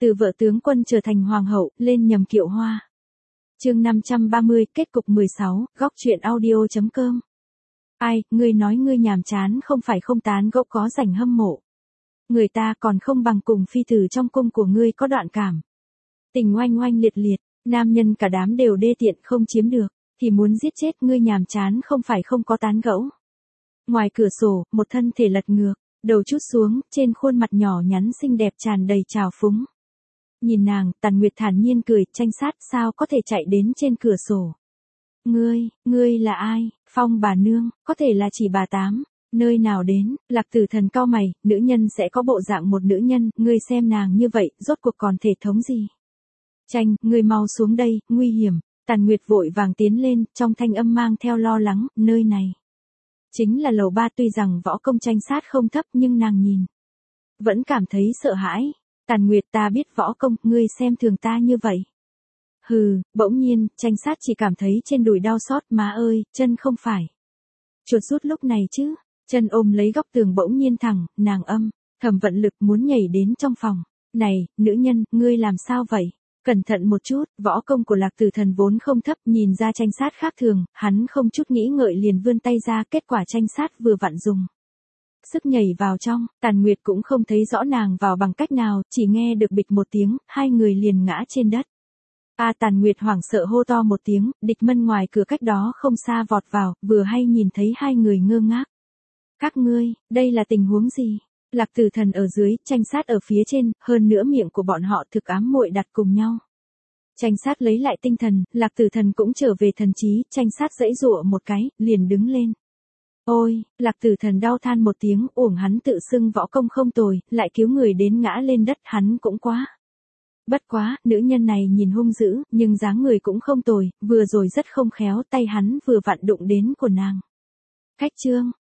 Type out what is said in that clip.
Từ vợ tướng quân trở thành hoàng hậu, lên nhầm kiệu hoa. Chương 530, kết cục 16, góc truyện audio.com. Ai, ngươi nói ngươi nhàm chán không phải không tán gẫu có rảnh hâm mộ. Người ta còn không bằng cùng phi tử trong cung của ngươi có đoạn cảm. Tình oanh oanh liệt liệt, nam nhân cả đám đều đê tiện không chiếm được, thì muốn giết chết ngươi nhàm chán không phải không có tán gẫu. Ngoài cửa sổ, một thân thể lật ngược, đầu trút xuống, trên khuôn mặt nhỏ nhắn xinh đẹp tràn đầy trào phúng. Nhìn nàng, Tàn Nguyệt thản nhiên cười, Tranh Sát sao có thể chạy đến trên cửa sổ. Ngươi là ai? Phong bà nương, có thể là chỉ bà Tám. Nơi nào đến? Lạc Tử Thần cau mày, nữ nhân sẽ có bộ dạng một nữ nhân, ngươi xem nàng như vậy, rốt cuộc còn thể thống gì? Tranh, ngươi mau xuống đây, nguy hiểm. Tàn Nguyệt vội vàng tiến lên, trong thanh âm mang theo lo lắng, nơi này. Chính là lầu 3, tuy rằng võ công Tranh Sát không thấp nhưng nàng nhìn. Vẫn cảm thấy sợ hãi. Tàn Nguyệt, ta biết võ công, ngươi xem thường ta như vậy. Hừ, bỗng nhiên, Tranh Sát chỉ cảm thấy trên đùi đau xót, má ơi, chân không phải. Chuột rút lúc này chứ, chân ôm lấy góc tường bỗng nhiên thẳng, nàng thầm vận lực muốn nhảy đến trong phòng. Này, nữ nhân, ngươi làm sao vậy? Cẩn thận một chút, võ công của Lạc Tử Thần vốn không thấp, nhìn ra Tranh Sát khác thường, hắn không chút nghĩ ngợi liền vươn tay ra, kết quả Tranh Sát vừa vặn dùng sức nhảy vào trong, Tàn Nguyệt cũng không thấy rõ nàng vào bằng cách nào, chỉ nghe được bịch một tiếng, hai người liền ngã trên đất. Tàn Nguyệt hoảng sợ hô to một tiếng, Địch Mân ngoài cửa cách đó không xa vọt vào, vừa hay nhìn thấy hai người ngơ ngác. Các ngươi, đây là tình huống gì? Lạc Tử Thần ở dưới, Tranh Sát ở phía trên, hơn nữa miệng của bọn họ thực ám muội đặt cùng nhau. Tranh Sát lấy lại tinh thần, Lạc Tử Thần cũng trở về thần trí, Tranh Sát giãy giụa một cái, liền đứng lên. Ôi, Lạc Tử Thần đau than một tiếng, uổng hắn tự xưng võ công không tồi, lại cứu người đến ngã lên đất, hắn cũng quá. Bất quá, nữ nhân này nhìn hung dữ, nhưng dáng người cũng không tồi, vừa rồi rất không khéo, tay hắn vừa vặn đụng đến của nàng. Cách chương,